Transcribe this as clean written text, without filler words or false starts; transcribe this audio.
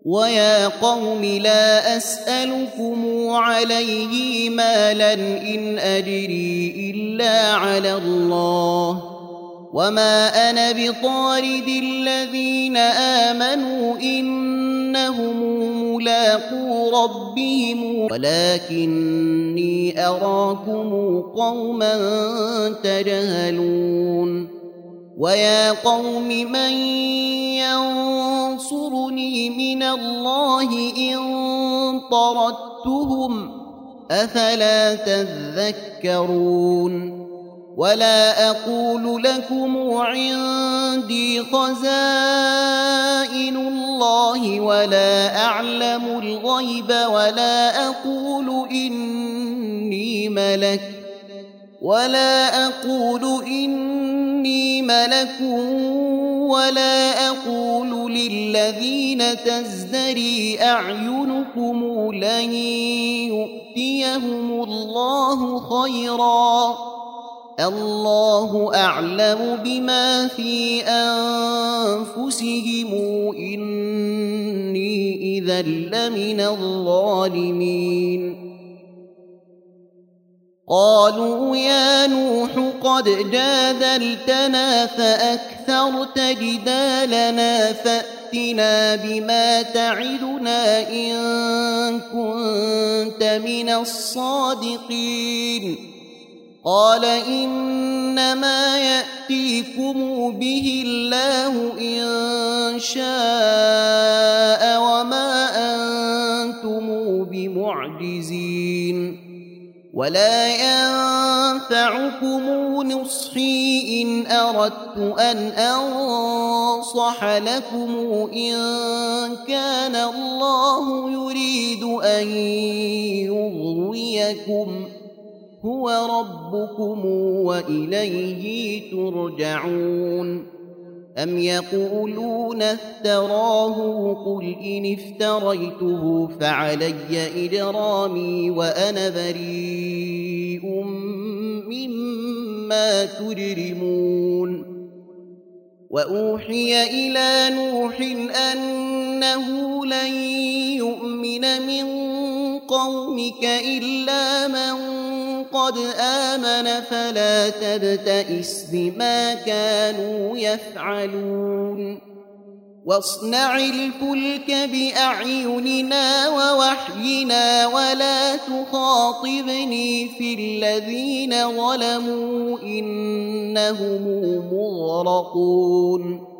ويا قوم لا أسألكم عليه مالا إن أجري إلا على الله وما أنا بطارد الذين آمنوا إنهم ملاقو ربهم ولكني أراكم قوما تجهلون ويا قوم من ينصرني من الله إن طردتهم أفلا تذكرون ولا أقول لكم عندي خزائن الله ولا أعلم الغيب ولا أقول إني ملك ولا أقول للذين تزدري أعينكم لن يؤتيهم الله خيرا الله أعلم بما في أنفسهم إني إذا لمن الظالمين قالوا يا نوح قد جادلتنا فأكثرت جدالنا فأتنا بما تعدنا إن كنت من الصادقين قال إنما يأتيكم به الله إن شاء وما أنتم بمعجزين ولا ينفعكم نصحي إن أردت أن أنصح لكم إن كان الله يريد أن يغويكم هو ربكم وإليه ترجعون أم يقولون افتراه قل إن افتريته فعلي إجرامي وأنا بريء مما تجرمون وأوحي إلى نوح أنه لن يؤمن من قومك إلا من قد آمن فلا تبتئس بما كانوا يفعلون واصنع الفلك بأعيننا ووحينا ولا تخاطبني في الذين ظلموا إنهم مغرقون